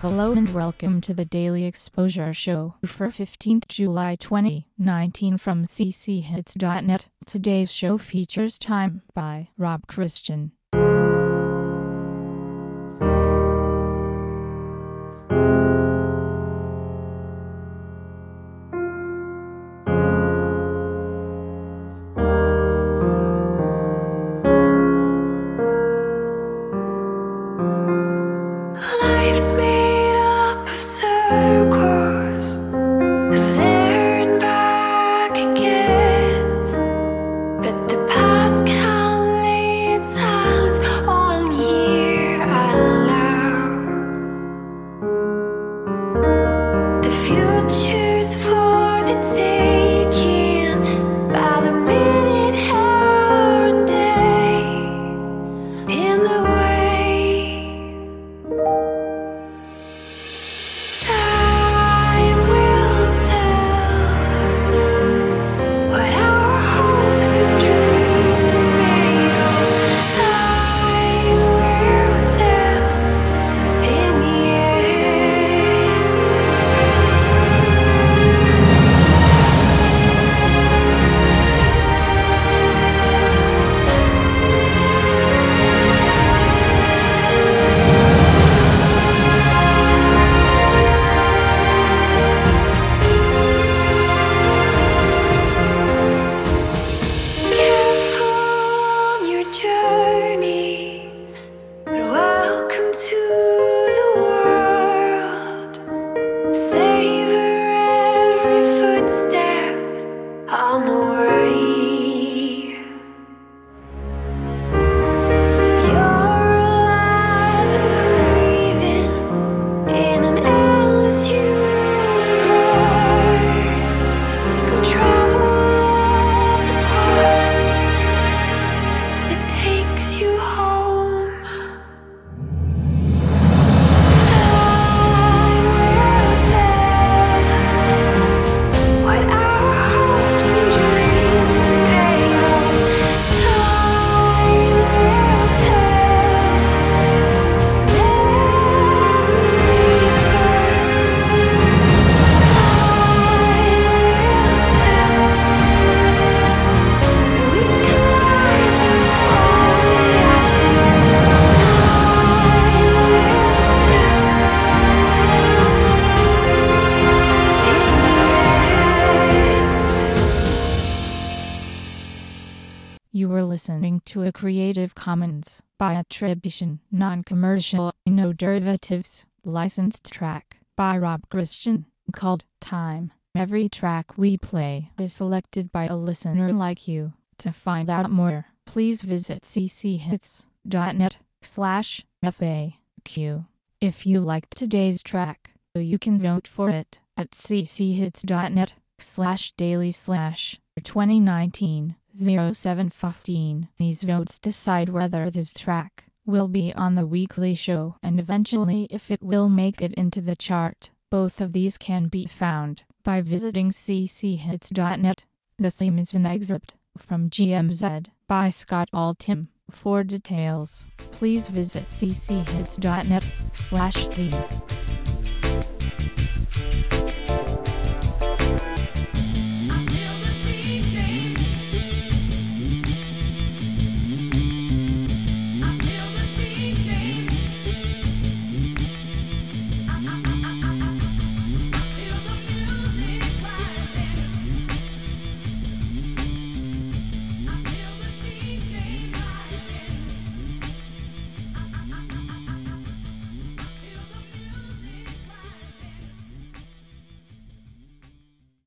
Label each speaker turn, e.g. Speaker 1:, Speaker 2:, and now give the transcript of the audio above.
Speaker 1: Hello and welcome to the Daily Exposure Show for 15th July 2019 from cchits.net. Today's show features Time by Rob Christian.
Speaker 2: Life's made up of circles, there and back again. But the past can lead times on here and now. The future's for the taking by the minute, hour and day. In the way time will tell what our hopes and dreams are made of. Time will tell in the end. Careful on your journey, but welcome to the world. Savor every footstep on the way. You're alive and breathing in an endless universe. Go travel on the path that takes you home. Time will tell what our hopes and dreams are made of. Time will tell memories we can rise up from the ashes. Time
Speaker 1: You were listening to a Creative Commons by attribution, non-commercial, no derivatives, licensed track by Rob Christian, called Time. Every track we play is selected by a listener like you. To find out more, please visit cchits.net/FAQ. If you liked today's track, you can vote for it at cchits.net/daily/2019-0715. These votes decide whether this track will be on the weekly show and eventually if it will make it into the chart. Both of these can be found by visiting cchits.net. The theme is an excerpt from GMZ by Scott Altham. For details, please visit cchits.net/theme.